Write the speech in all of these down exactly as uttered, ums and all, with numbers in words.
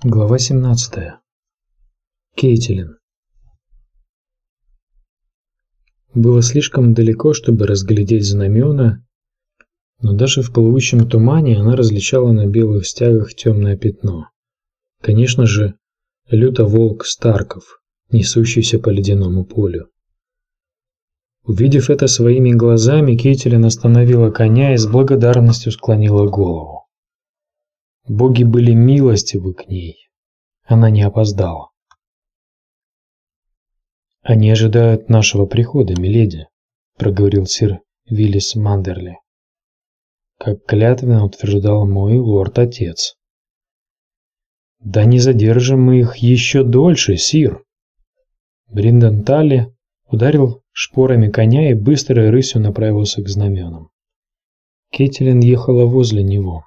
Глава семнадцатая. Кейтилин. Было слишком далеко, чтобы разглядеть знамена, но даже в плывущем тумане она различала на белых стягах темное пятно. Конечно же, лютоволк Старков, несущийся по ледяному полю. Увидев это своими глазами, Кейтилин остановила коня и с благодарностью склонила голову. Боги были милостивы к ней. Она не опоздала. «Они ожидают нашего прихода, миледи», — проговорил сир Виллис Мандерли, как клятвенно утверждал мой лорд-отец. «Да не задержим мы их еще дольше, сир!» Бриндон Талли ударил шпорами коня и быстрой рысью направился к знаменам. Кейтилин ехала возле него.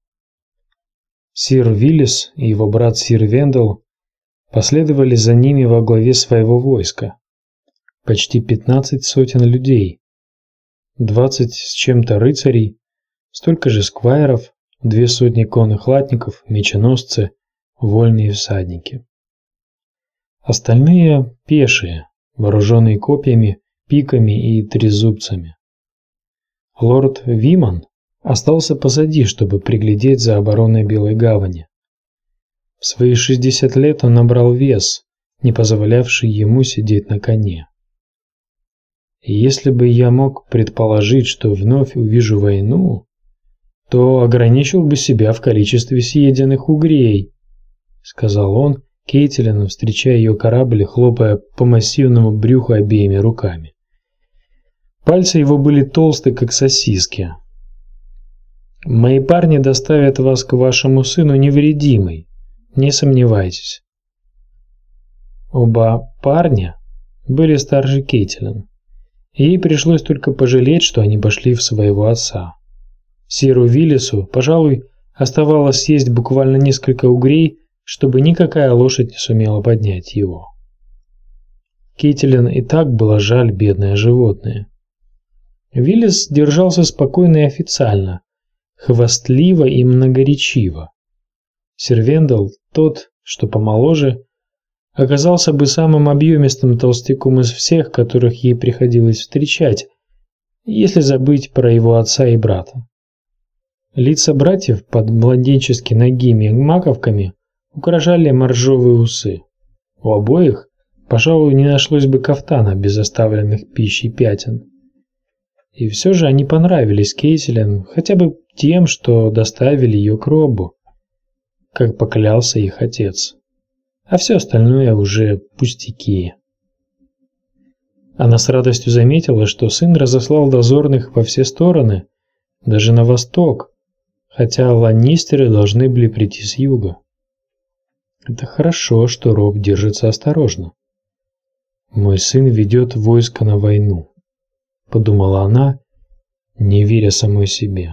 Сир Виллис и его брат сир Вендел последовали за ними во главе своего войска. Почти пятнадцать сотен людей, двадцать с чем-то рыцарей, столько же сквайров, две сотни конных латников, меченосцы, вольные всадники. Остальные пешие, вооруженные копьями, пиками и трезубцами. Лорд Виман остался позади, чтобы приглядеть за обороной Белой гавани. В свои шестьдесят лет он набрал вес, не позволявший ему сидеть на коне. И если бы я мог предположить, что вновь увижу войну, то ограничил бы себя в количестве съеденных угрей, сказал он Кейтилин, встречая ее корабль, хлопая по массивному брюху обеими руками. Пальцы его были толсты, как сосиски. Мои парни доставят вас к вашему сыну невредимой, не сомневайтесь. Оба парня были старше Кейтилин. Ей пришлось только пожалеть, что они пошли в своего отца. Сиру Виллису, пожалуй, оставалось съесть буквально несколько угрей, чтобы никакая лошадь не сумела поднять его. Кейтилин и так было жаль бедное животное. Виллис держался спокойно и официально, хвастливо и многоречиво. Сир Вендел, тот, что помоложе, оказался бы самым объемистым толстяком из всех, которых ей приходилось встречать, если забыть про его отца и брата. Лица братьев под младенчески нагими маковками украшали моржовые усы. У обоих, пожалуй, не нашлось бы кафтана без оставленных пищей пятен. И все же они понравились Кейтилин хотя бы тем, что доставили ее к Робу, как поклялся их отец. А все остальное уже пустяки. Она с радостью заметила, что сын разослал дозорных во все стороны, даже на восток, хотя ланнистеры должны были прийти с юга. Это хорошо, что Роб держится осторожно. Мой сын ведет войско на войну, подумала она, не веря самой себе.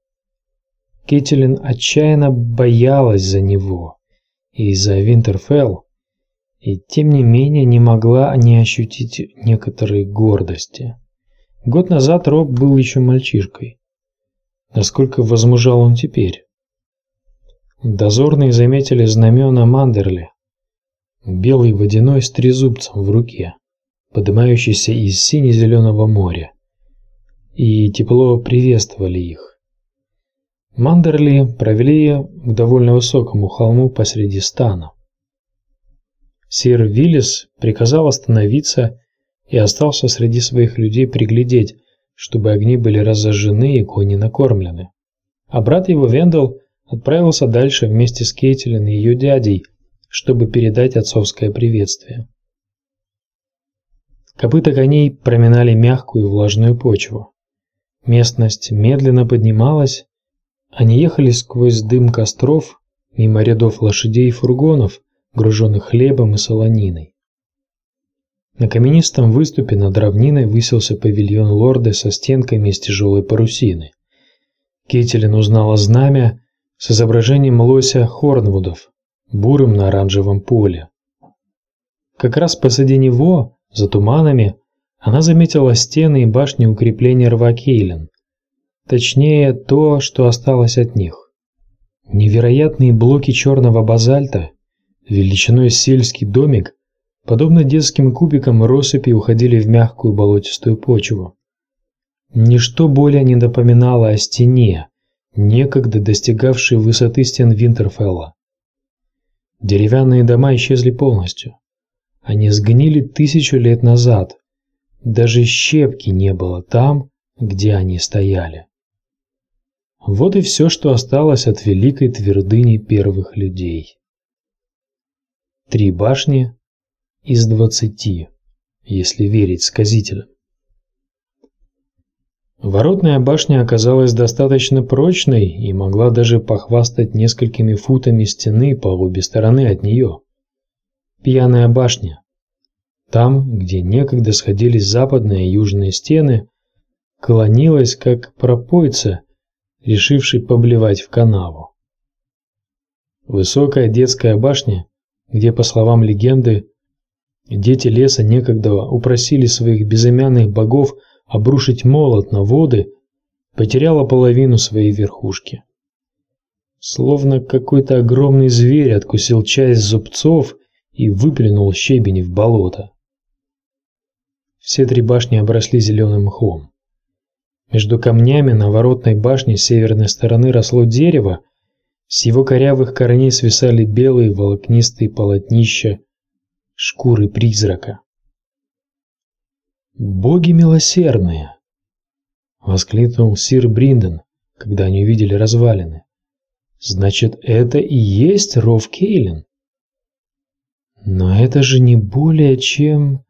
Кейтилин отчаянно боялась за него и за Винтерфелл, и тем не менее не могла не ощутить некоторой гордости. Год назад Роб был еще мальчишкой. Насколько возмужал он теперь? Дозорные заметили знамена Мандерли, белый водяной с трезубцем в руке, поднимающийся из сине-зеленого моря, и тепло приветствовали их. Мандерли провели к довольно высокому холму посреди стана. Сир Виллис приказал остановиться и остался среди своих людей приглядеть, чтобы огни были разожжены и кони накормлены. А брат его Вендел отправился дальше вместе с Кейтилин и ее дядей, чтобы передать отцовское приветствие. Копыта коней проминали мягкую и влажную почву. Местность медленно поднималась. Они ехали сквозь дым костров, мимо рядов лошадей и фургонов, груженных хлебом и солониной. На каменистом выступе над равниной высился павильон лорда со стенками из тяжелой парусины. Кейтилин узнала знамя с изображением лося Хорнвудов, бурым на оранжевом поле. Как раз посреди него, за туманами, она заметила стены и башни укрепления рва Кейлин. Точнее, то, что осталось от них. Невероятные блоки черного базальта, величиной с сельский домик, подобно детским кубикам россыпи уходили в мягкую болотистую почву. Ничто более не напоминало о стене, некогда достигавшей высоты стен Винтерфелла. Деревянные дома исчезли полностью. Они сгнили тысячу лет назад. Даже щепки не было там, где они стояли. Вот и все, что осталось от великой твердыни первых людей. Три башни из двадцати, если верить сказителям. Воротная башня оказалась достаточно прочной и могла даже похвастать несколькими футами стены по обе стороны от нее. Пьяная башня. Там, где некогда сходились западные и южные стены, клонилась, как пропойца, решивший поблевать в канаву. Высокая детская башня, где, по словам легенды, дети леса некогда упросили своих безымянных богов обрушить молот на воды, потеряла половину своей верхушки. Словно какой-то огромный зверь откусил часть зубцов и выплюнул щебень в болото. Все три башни обросли зеленым мхом. Между камнями на воротной башне с северной стороны росло дерево, с его корявых корней свисали белые волокнистые полотнища шкуры призрака. «Боги милосердные!» — воскликнул сир Бринден, когда они увидели развалины. «Значит, это и есть ров Кейлин? Но это же не более чем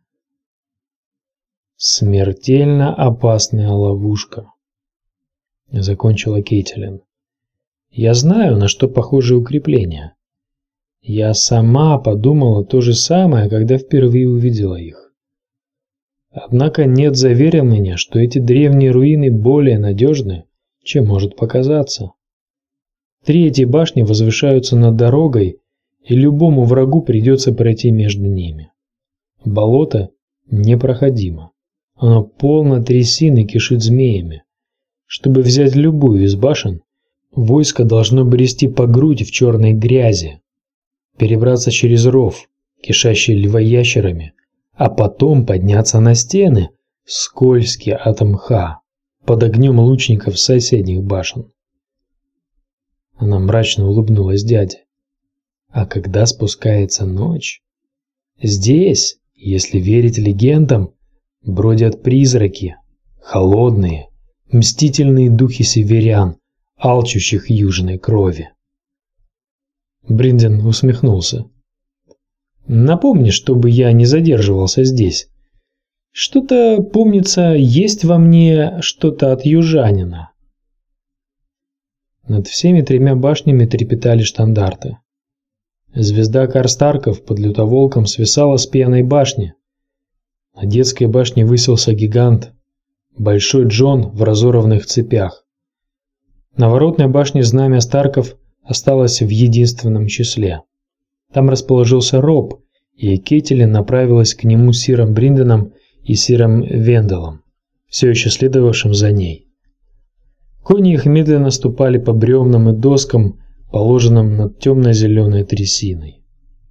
смертельно опасная ловушка», — закончила Кейтилин. «Я знаю, на что похожи укрепления. Я сама подумала то же самое, когда впервые увидела их. Однако нет заверения, что эти древние руины более надежны, чем может показаться. Три эти башни возвышаются над дорогой, и любому врагу придется пройти между ними. Болото непроходимо. Оно полно трясин и кишит змеями. Чтобы взять любую из башен, войско должно брести по грудь в черной грязи, перебраться через ров, кишащий львоящерами, а потом подняться на стены, скользкие от мха, под огнем лучников соседних башен. Она мрачно улыбнулась дяде. А когда спускается ночь, здесь, если верить легендам, бродят призраки, холодные, мстительные духи северян, алчущих южной крови. Бринден усмехнулся. «Напомни, чтобы я не задерживался здесь. Что-то, помнится, есть во мне что-то от южанина». Над всеми тремя башнями трепетали штандарты. Звезда Карстарков под лютоволком свисала с пьяной башни. На детской башне высился гигант, Большой Джон в разорванных цепях. На воротной башне знамя Старков осталось в единственном числе. Там расположился Роб, и Кейтилин направилась к нему с сиром Бринденом и сиром Венделом, все еще следовавшим за ней. Кони их медленно ступали по бревнам и доскам, положенным над темно-зеленой трясиной.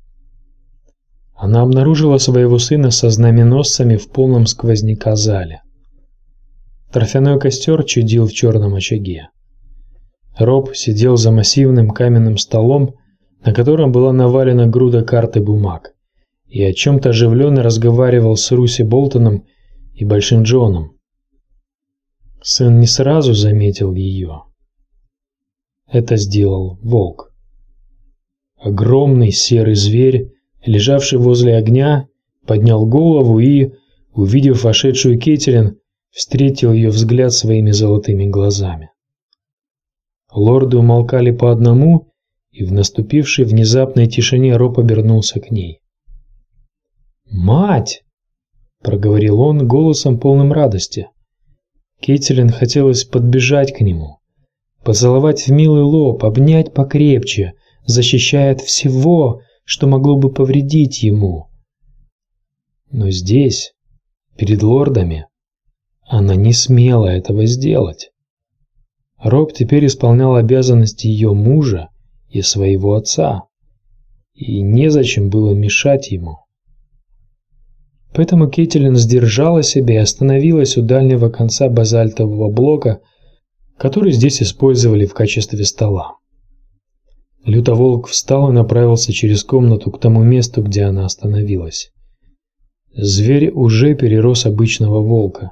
Она обнаружила своего сына со знаменосцами в полном сквозняка зале. Торфяной костер чадил в черном очаге. Роб сидел за массивным каменным столом, на котором была навалена груда карт и бумаг, и о чем-то оживленно разговаривал с Руси Болтоном и Большим Джоном. Сын не сразу заметил ее. Это сделал волк. Огромный серый зверь, лежавший возле огня, поднял голову и, увидев вошедшую Кейтилин, встретил ее взгляд своими золотыми глазами. Лорды умолкали по одному, и в наступившей внезапной тишине Роб обернулся к ней. «Мать!» – проговорил он голосом полным радости. Кейтилин хотелось подбежать к нему, поцеловать в милый лоб, обнять покрепче, защищая от всего, что могло бы повредить ему. Но здесь, перед лордами, она не смела этого сделать. Роб теперь исполнял обязанности ее мужа и своего отца, и незачем было мешать ему. Поэтому Кэтлин сдержала себя и остановилась у дальнего конца базальтового блока, который здесь использовали в качестве стола. Лютоволк встал и направился через комнату к тому месту, где она остановилась. Зверь уже перерос обычного волка.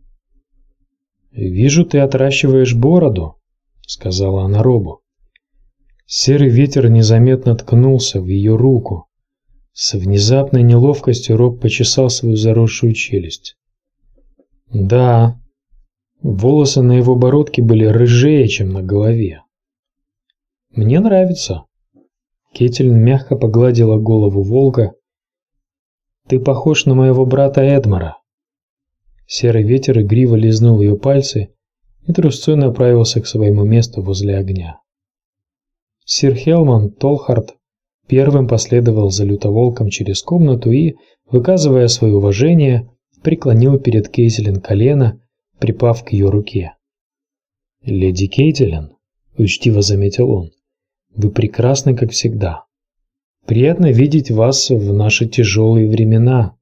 «Вижу, ты отращиваешь бороду», — сказала она Робу. Серый ветер незаметно ткнулся в ее руку. С внезапной неловкостью Роб почесал свою заросшую челюсть. Да, волосы на его бородке были рыжее, чем на голове. «Мне нравится». Кэтлин мягко погладила голову волка. «Ты похож на моего брата Эдмара». Серый ветер игриво лизнул ее пальцы и трусцой направился к своему месту возле огня. Сир Хелман Толхард первым последовал за лютоволком через комнату и, выказывая свое уважение, преклонил перед Кейтилин колено, припав к ее руке. «Леди Кейтилин», — учтиво заметил он, — «вы прекрасны, как всегда. Приятно видеть вас в наши тяжелые времена».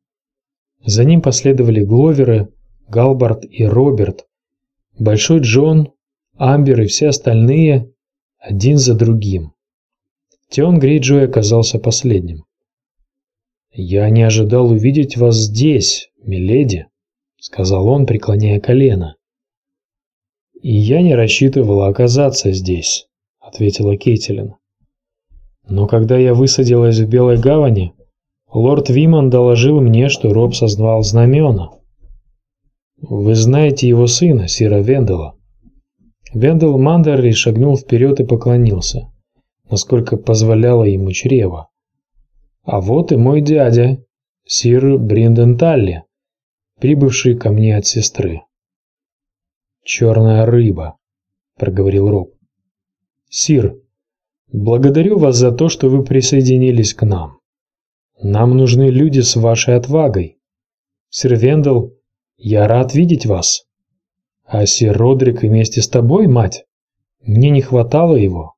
За ним последовали Гловеры, Галбард и Роберт, Большой Джон, Амбер и все остальные, один за другим. Тион Грейджой оказался последним. «Я не ожидал увидеть вас здесь, миледи», — сказал он, преклоняя колено. «И я не рассчитывала оказаться здесь», — ответила Кэтлин. «Но когда я высадилась в Белой гавани, лорд Виман доложил мне, что Роб создал знамена. Вы знаете его сына, сира Вендела». Вендел Мандерли шагнул вперед и поклонился, насколько позволяло ему чрево. «А вот и мой дядя, сир Бринден Талли, прибывший ко мне от сестры». «Черная рыба», — проговорил Роб. «Сир, благодарю вас за то, что вы присоединились к нам. Нам нужны люди с вашей отвагой. Сир Вендел, я рад видеть вас. А сир Родрик вместе с тобой, мать? Мне не хватало его».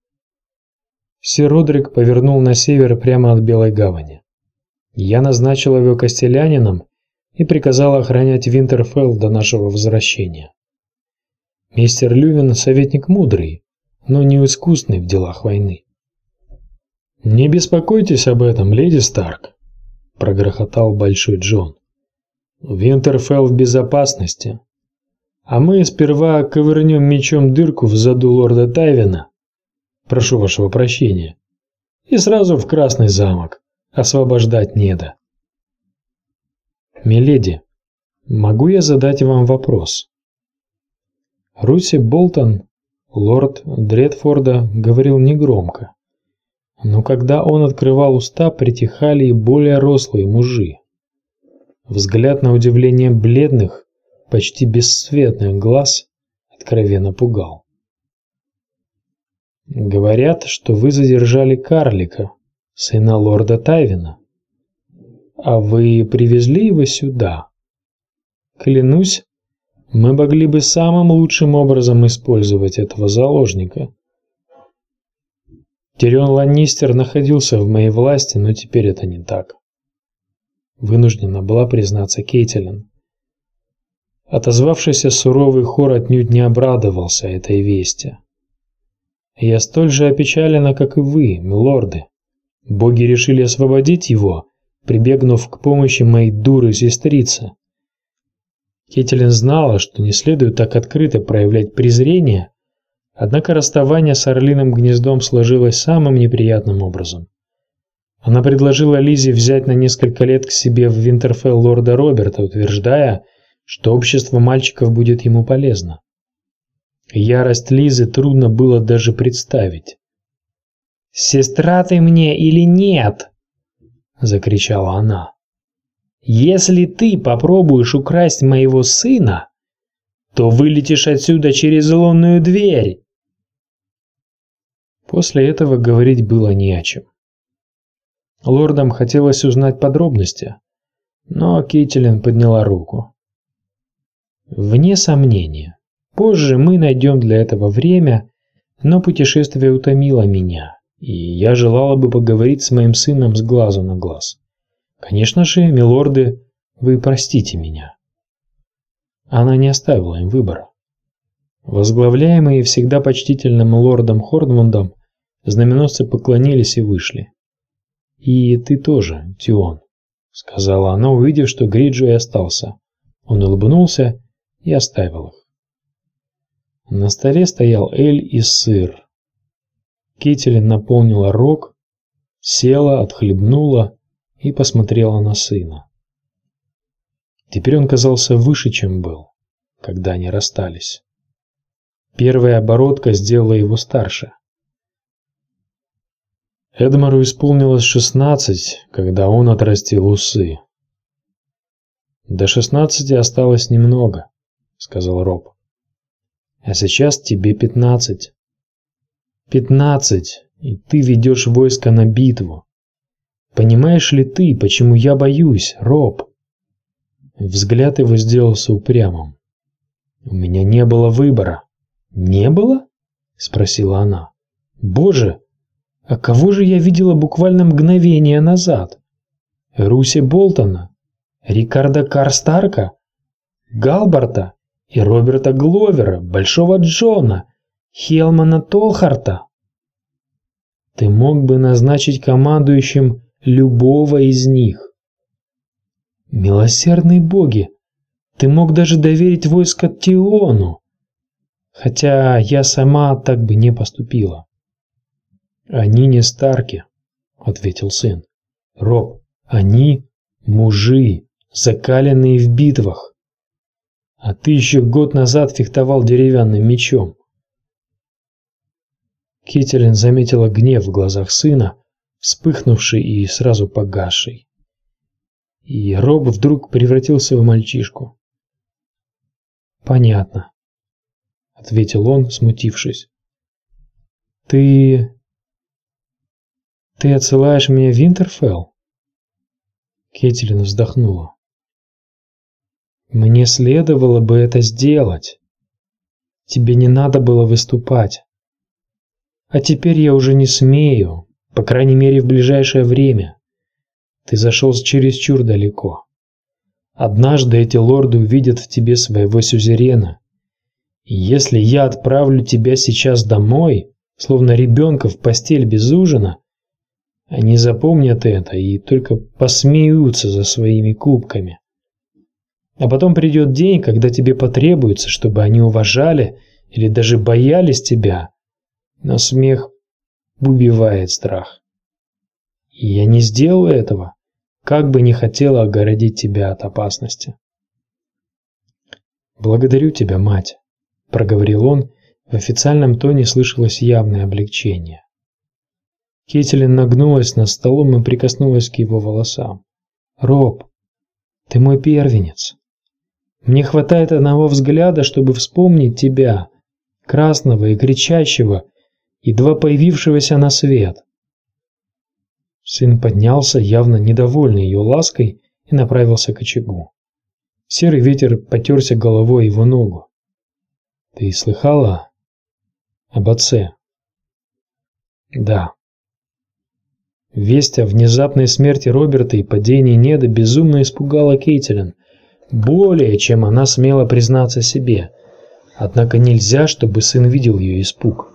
Сир Родрик повернул на север прямо от Белой гавани. Я назначил его костелянином и приказал охранять Винтерфелл до нашего возвращения. Мистер Лювин советник мудрый, но не искусный в делах войны. «Не беспокойтесь об этом, леди Старк», — прогрохотал Большой Джон. «Винтерфелл в безопасности. А мы сперва ковырнем мечом дырку в заду лорда Тайвина, прошу вашего прощения, и сразу в Красный замок, освобождать неда». «Миледи, могу я задать вам вопрос?» Руси Болтон, лорд Дредфорда, говорил негромко, но когда он открывал уста, притихали и более рослые мужи. Взгляд на удивление бледных, почти бесцветных глаз откровенно пугал. «Говорят, что вы задержали карлика, сына лорда Тайвина. А вы привезли его сюда? Клянусь, мы могли бы самым лучшим образом использовать этого заложника. Тирион Ланнистер находился в моей власти, но теперь это не так», — вынуждена была признаться Кэтлин. Отозвавшийся суровый хор отнюдь не обрадовался этой вести. «Я столь же опечалена, как и вы, милорды. Боги решили освободить его, прибегнув к помощи моей дуры сестрицы». Кэтлин знала, что не следует так открыто проявлять презрение, однако расставание с Орлиным гнездом сложилось самым неприятным образом. Она предложила Лизе взять на несколько лет к себе в Винтерфелл лорда Роберта, утверждая, что общество мальчиков будет ему полезно. Ярость Лизы трудно было даже представить. «Сестра ты мне или нет?» — закричала она. «Если ты попробуешь украсть моего сына, то вылетишь отсюда через лунную дверь!» После этого говорить было не о чем. Лордам хотелось узнать подробности, но Кэтлин подняла руку. «Вне сомнения, позже мы найдем для этого время, Но путешествие утомило меня, и я желала бы поговорить с моим сыном с глазу на глаз. Конечно же, милорды, вы простите меня». Она не оставила им выбора. Возглавляемые всегда почтительным лордом Хорнвундом, знаменосцы поклонились и вышли. «И ты тоже, Тион», — сказала она, увидев, что Гриджой остался. Он улыбнулся и оставил их. На столе стоял эль и сыр. Кетелин наполнила рог, села, отхлебнула и посмотрела на сына. Теперь он казался выше, чем был, когда они расстались. Первая оборотка сделала его старше. Эдмару исполнилось шестнадцать, когда он отрастил усы. «До шестнадцати осталось немного», — сказал Роб. «А сейчас тебе пятнадцать. Пятнадцать, и ты ведешь войско на битву. Понимаешь ли ты, почему я боюсь, Роб?» Взгляд его сделался упрямым. «У меня не было выбора». «Не было?» — спросила она. «Боже, а кого же я видела буквально мгновение назад? Руси Болтона, Рикарда Карстарка, Галбарта и Роберта Гловера, Большого Джона, Хелмана Толхарта. Ты мог бы назначить командующим любого из них. Милосердные боги, ты мог даже доверить войско Тиону, хотя я сама так бы не поступила». «Они не Старки», — ответил сын. «Роб, они мужи, закаленные в битвах. А ты еще год назад фехтовал деревянным мечом». Кетелин заметила гнев в глазах сына, вспыхнувший и сразу погасший. И Роб вдруг превратился в мальчишку. «Понятно», — ответил он, смутившись. «Ты... ты отсылаешь меня в Винтерфелл?» Кетелин вздохнула. «Мне следовало бы это сделать. Тебе не надо было выступать. А теперь я уже не смею, по крайней мере в ближайшее время. Ты зашел чересчур далеко. Однажды эти лорды увидят в тебе своего сюзерена. И если я отправлю тебя сейчас домой, словно ребенка в постель без ужина, они запомнят это и только посмеются за своими кубками. А потом придет день, когда тебе потребуется, чтобы они уважали или даже боялись тебя, но смех убивает страх. И я не сделаю этого, как бы не хотела огородить тебя от опасности. «Благодарю тебя, мать», — проговорил он, в официальном тоне слышалось явное облегчение. Кетелин нагнулась над столом и прикоснулась к его волосам. «Роб, ты мой первенец. Мне хватает одного взгляда, чтобы вспомнить тебя, красного и кричащего, едва появившегося на свет». Сын поднялся, явно недовольный ее лаской, и направился к очагу. Серый ветер потерся головой его ногу. «Ты слыхала об отце?» «Да». Весть о внезапной смерти Роберта и падении Неда безумно испугала Кетелин, более, чем она смела признаться себе. Однако нельзя, чтобы сын видел ее испуг.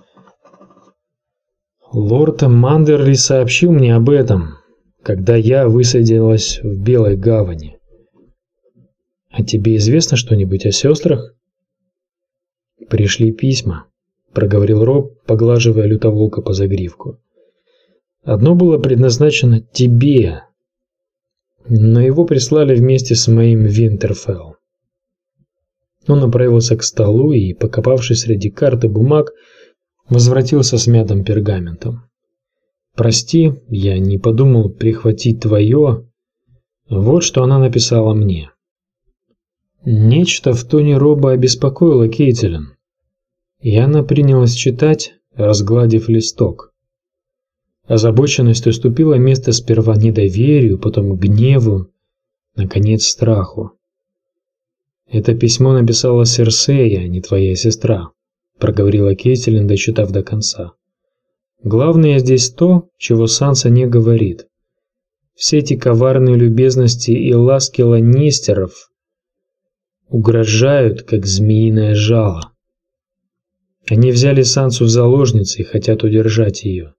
«Лорд Мандерли сообщил мне об этом, когда я высадилась в Белой гавани. А тебе известно что-нибудь о сестрах?» «Пришли письма», — проговорил Роб, поглаживая лютоволка по загривку. «Одно было предназначено тебе, но его прислали вместе с моим Винтерфелл». Он направился к столу и, покопавшись среди карт и бумаг, возвратился с мятым пергаментом. «Прости, я не подумал прихватить твое. Вот что она написала мне». Нечто в тоне Роба обеспокоило Кетелин, и она принялась читать, разгладив листок. Озабоченность уступила место сперва недоверию, потом гневу, наконец страху. «Это письмо написала Серсея, а не твоя сестра», — проговорила Кейтилин, дочитав до конца. Главное здесь то, чего Санса не говорит. Все эти коварные любезности и ласки ланнистеров угрожают, как змеиное жало. Они взяли Сансу в заложницы и хотят удержать ее.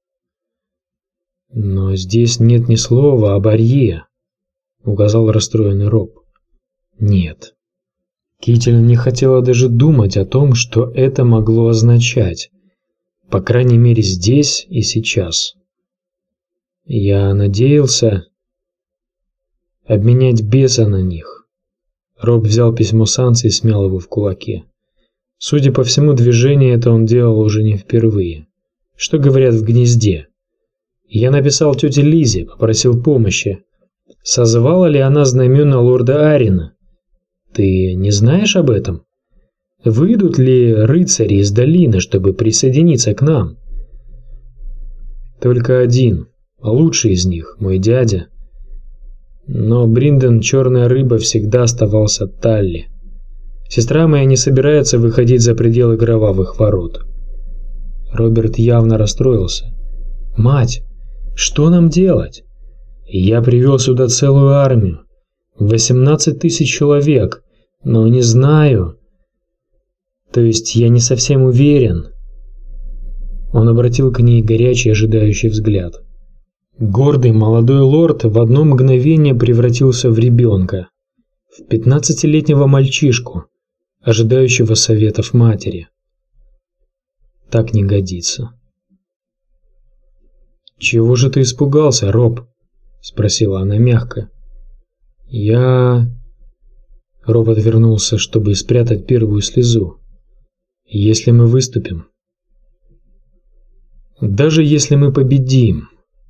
Но здесь нет ни слова об Арье, указал расстроенный Роб. Нет. Кейтилин не хотела даже думать о том, что это могло означать. По крайней мере, здесь и сейчас. Я надеялся обменять беса на них. Роб взял письмо Сансы и смял его в кулаке. Судя по всему, движение это он делал уже не впервые. Что говорят в гнезде? Я написал тете Лизе, попросил помощи. Созвала ли она знамена лорда Арина? Ты не знаешь об этом? Выйдут ли рыцари из долины, чтобы присоединиться к нам? Только один, лучший из них, мой дядя. Но Бринден, черная рыба, всегда оставался Талли. Сестра моя не собирается выходить за пределы кровавых ворот. Роберт явно расстроился. Мать, что нам делать? Я привел сюда целую армию. восемнадцать тысяч человек, но не знаю. То есть я не совсем уверен. Он обратил к ней горячий, ожидающий взгляд. Гордый молодой лорд в одно мгновение превратился в ребенка, в пятнадцатилетнего мальчишку, ожидающего советов матери. Так не годится. «Чего же ты испугался, Роб?» – спросила она мягко. «Я...» Роб отвернулся, чтобы спрятать первую слезу. «Если мы выступим...» «Даже если мы победим...»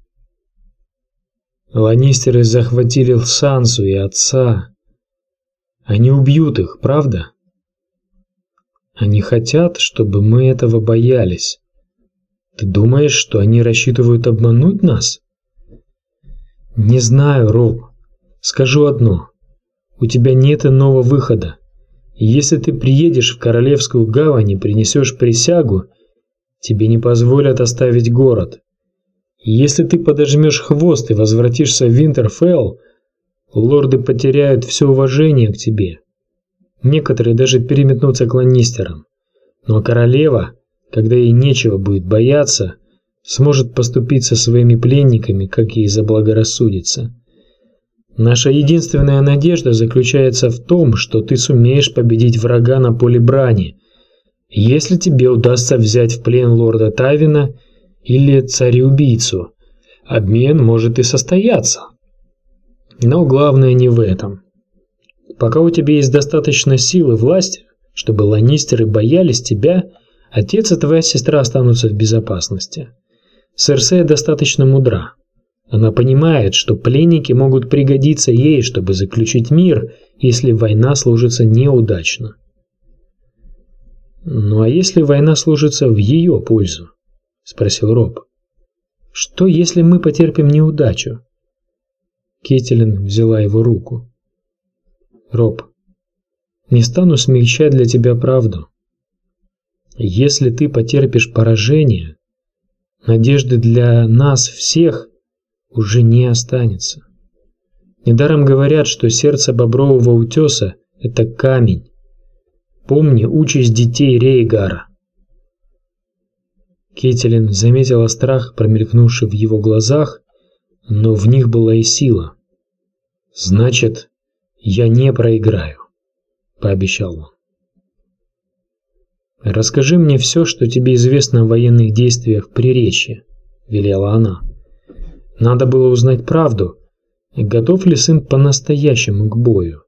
Ланнистеры захватили Сансу и отца. Они убьют их, правда? Они хотят, чтобы мы этого боялись. Ты думаешь, что они рассчитывают обмануть нас? Не знаю, Роб. Скажу одно. У тебя нет иного выхода. Если ты приедешь в Королевскую гавань и принесешь присягу, тебе не позволят оставить город. Если ты подожмешь хвост и возвратишься в Винтерфелл, лорды потеряют все уважение к тебе. Некоторые даже переметнутся к ланнистерам. Но королева, когда ей нечего будет бояться, сможет поступить со своими пленниками, как ей заблагорассудится. Наша единственная надежда заключается в том, что ты сумеешь победить врага на поле брани, если тебе удастся взять в плен лорда Тавина или царя-убийцу. Обмен может и состояться. Но главное не в этом. Пока у тебя есть достаточно сил и власти, чтобы ланнистеры боялись тебя, отец и твоя сестра останутся в безопасности. Серсея достаточно мудра. Она понимает, что пленники могут пригодиться ей, чтобы заключить мир, если война сложится неудачно. Ну а если война сложится в ее пользу? Спросил Роб. Что, если мы потерпим неудачу? Кейтилин взяла его руку. Роб, не стану смягчать для тебя правду. Если ты потерпишь поражение, надежды для нас всех уже не останется. Недаром говорят, что сердце бобрового утеса – это камень. Помни участь детей Рейгара. Кейтилин заметила страх, промелькнувший в его глазах, но в них была и сила. «Значит, я не проиграю», – пообещал он. «Расскажи мне все, что тебе известно о военных действиях в Приречье», – велела она. «Надо было узнать правду, готов ли сын по-настоящему к бою».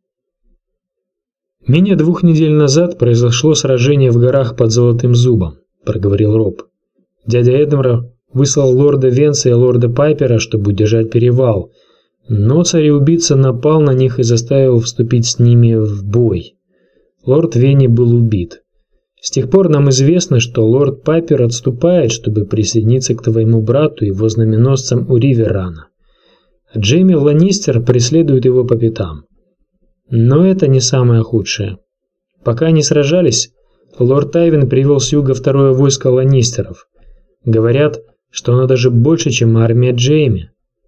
«Менее двух недель назад произошло сражение в горах под Золотым Зубом», – проговорил Роб. «Дядя Эдмра выслал лорда Венса и лорда Пайпера, чтобы удержать перевал, но царь-убийца напал на них и заставил вступить с ними в бой. Лорд Венни был убит. С тех пор нам известно, что лорд Пайпер отступает, чтобы присоединиться к твоему брату и его знаменосцам у Риверана. Джейми Ланнистер преследует его по пятам. Но это не самое худшее. Пока они сражались, Лорд Тайвин привел с юга второе войско ланнистеров. Говорят, что оно даже больше, чем армия Джейми.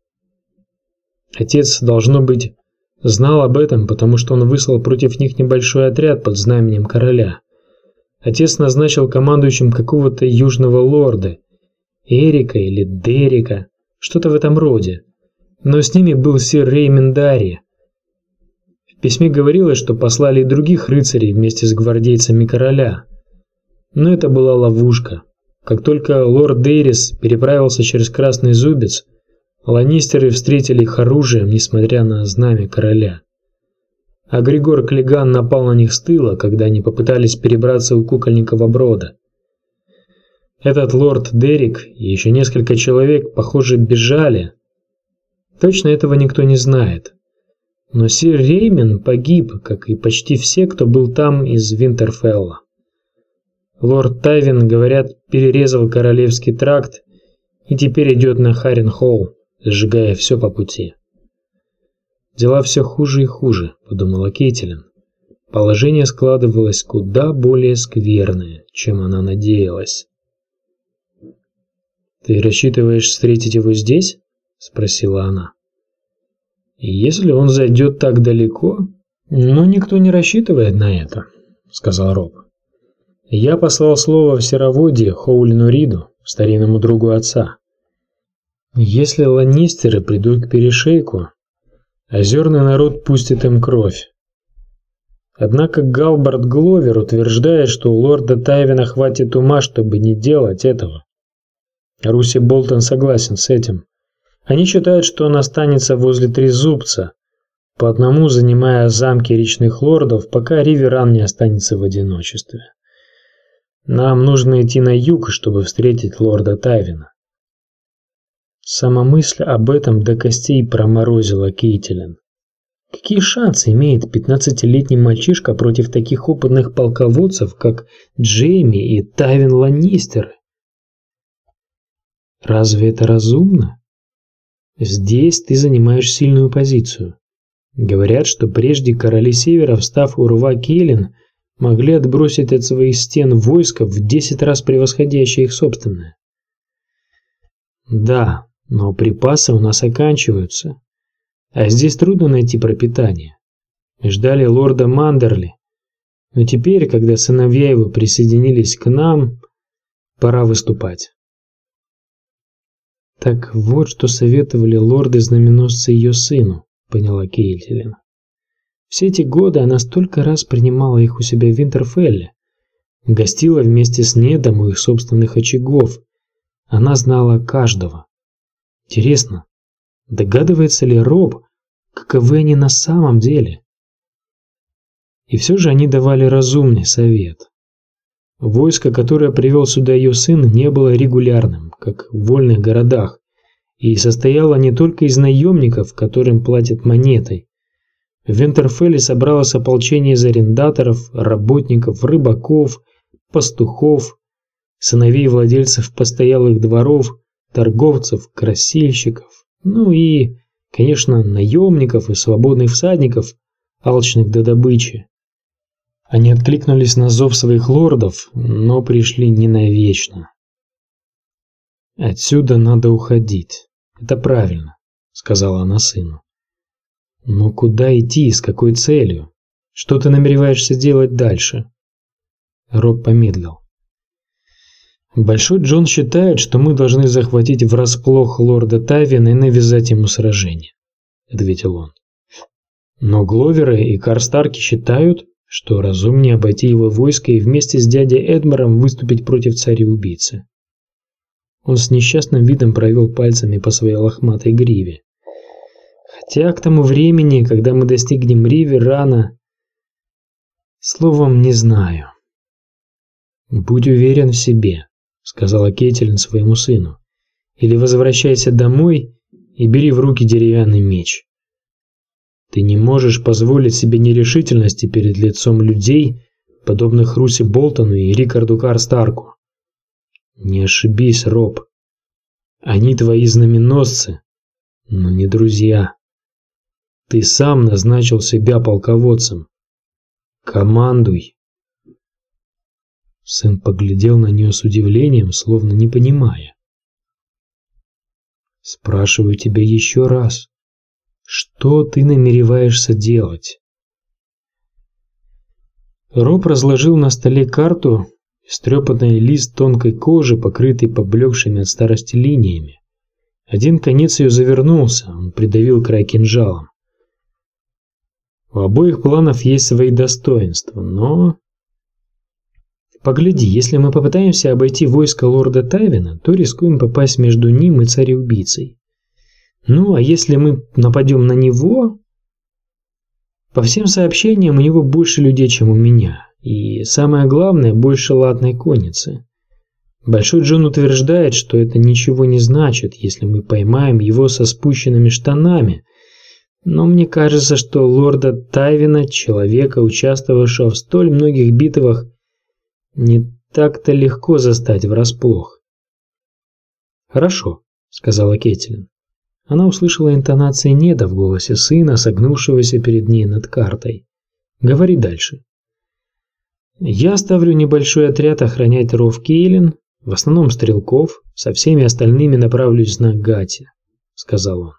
Отец, должно быть, знал об этом, потому что он выслал против них небольшой отряд под знаменем короля. Отец назначил командующим какого-то южного лорда, Эрика или Дерека, что-то в этом роде. Но с ними был сир Реймонд Дарри. В письме говорилось, что послали и других рыцарей вместе с гвардейцами короля. Но это была ловушка. Как только лорд Дейрис переправился через Красный Зубец, ланнистеры встретили их оружием, несмотря на знамя короля. А Григор Клиган напал на них с тыла, когда они попытались перебраться у Кукольникова Брода. Этот лорд Дерек и еще несколько человек, похоже, бежали. Точно этого никто не знает. Но сир Реймен погиб, как и почти все, кто был там из Винтерфелла. Лорд Тайвин, говорят, перерезал Королевский тракт и теперь идет на Харренхолл, сжигая все по пути. Дела все хуже и хуже, подумала Кейтилин. Положение складывалось куда более скверное, чем она надеялась. «Ты рассчитываешь встретить его здесь?» – спросила она. «Если он зайдет так далеко...» «Но никто не рассчитывает на это», – сказал Роб. «Я послал слово в Сероводье Хоулину Риду, старинному другу отца. Если ланнистеры придут к перешейку, озерный народ пустит им кровь. Однако Галбард Гловер утверждает, что у лорда Тайвина хватит ума, чтобы не делать этого. Руси Болтон согласен с этим. Они считают, что он останется возле Трезубца, по одному занимая замки речных лордов, пока Риверан не останется в одиночестве. Нам нужно идти на юг, чтобы встретить лорда Тайвина». Сама мысль об этом до костей проморозила Кейтилин. Какие шансы имеет пятнадцатилетний мальчишка против таких опытных полководцев, как Джейми и Тайвин Ланнистеры? Разве это разумно? Здесь ты занимаешь сильную позицию. Говорят, что прежде короли Севера, встав у рва Кейлин, могли отбросить от своих стен войско в десять раз превосходящее их собственное. Да, но припасы у нас оканчиваются, а здесь трудно найти пропитание. Мы ждали лорда Мандерли, но теперь, когда сыновья его присоединились к нам, пора выступать. Так вот, что советовали лорды-знаменосцы ее сыну, поняла Кейтилин. Все эти годы она столько раз принимала их у себя в Винтерфелле, гостила вместе с Недом у их собственных очагов. Она знала каждого. Интересно, догадывается ли Роб, каковы они на самом деле? И все же они давали разумный совет. Войско, которое привел сюда ее сын, не было регулярным, как в вольных городах, и состояло не только из наемников, которым платят монетой. В Винтерфелле собралось ополчение из арендаторов, работников, рыбаков, пастухов, сыновей владельцев постоялых дворов, торговцев, красильщиков, ну и, конечно, наемников и свободных всадников, алчных до добычи. Они откликнулись на зов своих лордов, но пришли не навечно. «Отсюда надо уходить. Это правильно», — сказала она сыну. «Но куда идти, с какой целью? Что ты намереваешься делать дальше?» Роб помедлил. «Большой Джон считает, что мы должны захватить врасплох лорда Тайвина и навязать ему сражение», — ответил он. «Но Гловеры и Карстарки считают, что разумнее обойти его войско и вместе с дядей Эдмаром выступить против царя-убийцы». Он с несчастным видом провел пальцами по своей лохматой гриве. «Хотя к тому времени, когда мы достигнем Риверана, словом, не знаю». «Будь уверен в себе», — сказала Кейтилин своему сыну, «или возвращайся домой и бери в руки деревянный меч. Ты не можешь позволить себе нерешительности перед лицом людей, подобных Руси Болтону и Рикарду Карстарку. Не ошибись, Роб. Они твои знаменосцы, но не друзья. Ты сам назначил себя полководцем. Командуй». Сын поглядел на нее с удивлением, словно не понимая. «Спрашиваю тебя еще раз, что ты намереваешься делать?» Роб разложил на столе карту, истрепанный лист тонкой кожи, покрытый поблекшими от старости линиями. Один конец ее завернулся, он придавил край кинжалом. У обоих планов есть свои достоинства, но... Погляди, если мы попытаемся обойти войско лорда Тайвина, то рискуем попасть между ним и цареубийцей. Ну, а если мы нападем на него... По всем сообщениям, у него больше людей, чем у меня. И самое главное, больше латной конницы. Большой Джон утверждает, что это ничего не значит, если мы поймаем его со спущенными штанами. Но мне кажется, что лорда Тайвина, человека, участвовавшего в столь многих битвах, не так-то легко застать врасплох. «Хорошо», — сказала Кэтлин. Она услышала интонации неда в голосе сына, согнувшегося перед ней над картой. «Говори дальше». «Я оставлю небольшой отряд охранять ров Кейлин, в основном стрелков, со всеми остальными направлюсь на Гати», — сказал он.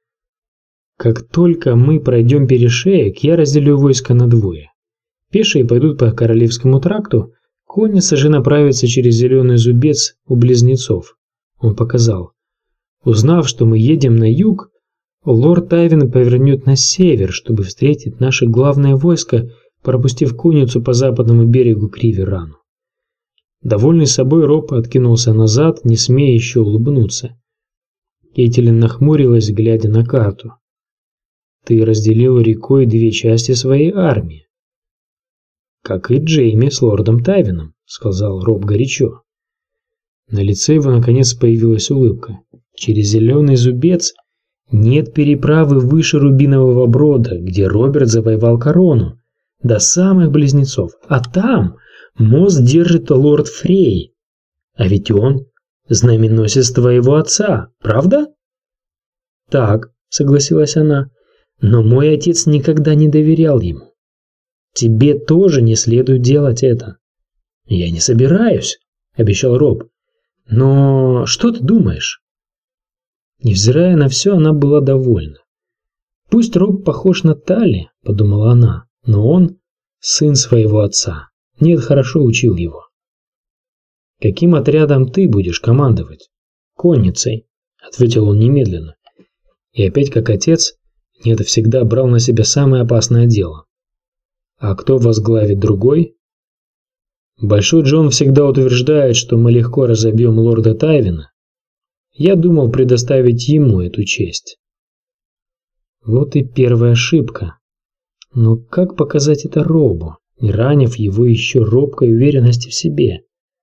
«Как только мы пройдем перешеек, я разделю войско на двое. Пешие пойдут по Королевскому тракту, конница же направится через Зеленый зубец у Близнецов», — он показал. «Узнав, что мы едем на юг, лорд Тайвин повернет на север, чтобы встретить наше главное войско, пропустив конницу по западному берегу к Риверану». Довольный собой, Роб откинулся назад, не смея еще улыбнуться. Кэтлин нахмурилась, глядя на карту. «Ты разделил рекой две части своей армии». «Как и Джейми с лордом Тайвином», — сказал Роб горячо. На лице его наконец появилась улыбка. «Через Зеленый зубец нет переправы выше Рубинового брода, где Роберт завоевал корону, до самых Близнецов, а там мост держит лорд Фрей. А ведь он знаменосец твоего отца, правда?» «Так», — согласилась она, — «но мой отец никогда не доверял ему. Тебе тоже не следует делать это». «Я не собираюсь», — обещал Роб. «Но что ты думаешь?» Невзирая на все, она была довольна. «Пусть Роб похож на Талли», — подумала она, — «но он сын своего отца. Нет, хорошо учил его». «Каким отрядом ты будешь командовать?» «Конницей», — ответил он немедленно. И опять, как отец, Нет всегда брал на себя самое опасное дело. А кто возглавит другой? Большой Джон всегда утверждает, что мы легко разобьем лорда Тайвина. Я думал предоставить ему эту честь. Вот и первая ошибка. Но как показать это Робу, не ранив его еще робкой уверенности в себе?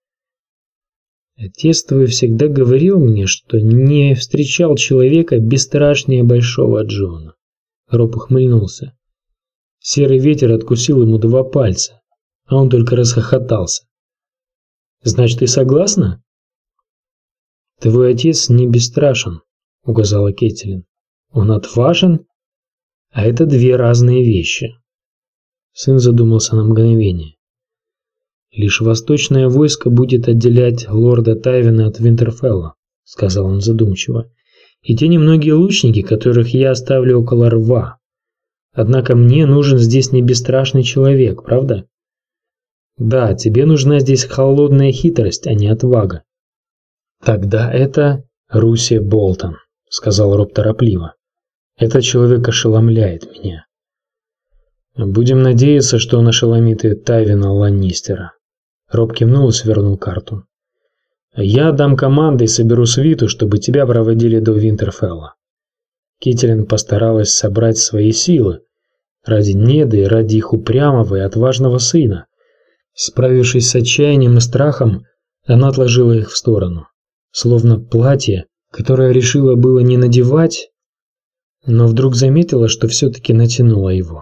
Отец твой всегда говорил мне, что не встречал человека бесстрашнее Большого Джона. Роб ухмыльнулся. Серый ветер откусил ему два пальца, а он только расхохотался. Значит, ты согласна? Твой отец не бесстрашен, указала Кэтлин. Он отважен, а это две разные вещи. Сын задумался на мгновение. Лишь восточное войско будет отделять лорда Тайвина от Винтерфелла, сказал он задумчиво. И те немногие лучники, которых я оставлю около рва. Однако мне нужен здесь не бесстрашный человек, правда? Да, тебе нужна здесь холодная хитрость, а не отвага. Тогда это Руси Болтон, сказал Роб торопливо. Этот человек ошеломляет меня. Будем надеяться, что он ошеломит и Тайвина Ланнистера. Роб кивнул и свернул карту. Я дам команды и соберу свиту, чтобы тебя проводили до Винтерфелла. Кэтлин постаралась собрать свои силы ради Неда и ради их упрямого и отважного сына. Справившись с отчаянием и страхом, она отложила их в сторону, словно платье, которое решила было не надевать, но вдруг заметила, что все-таки натянула его.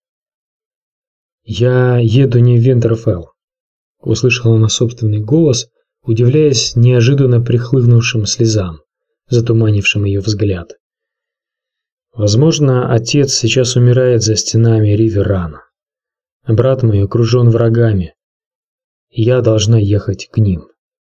«Я еду не в Винтерфелл», — услышала она собственный голос, удивляясь неожиданно прихлынувшим слезам, затуманившим ее взгляд. Возможно, отец сейчас умирает за стенами Риверана. Брат мой окружен врагами. и я должна ехать к ним.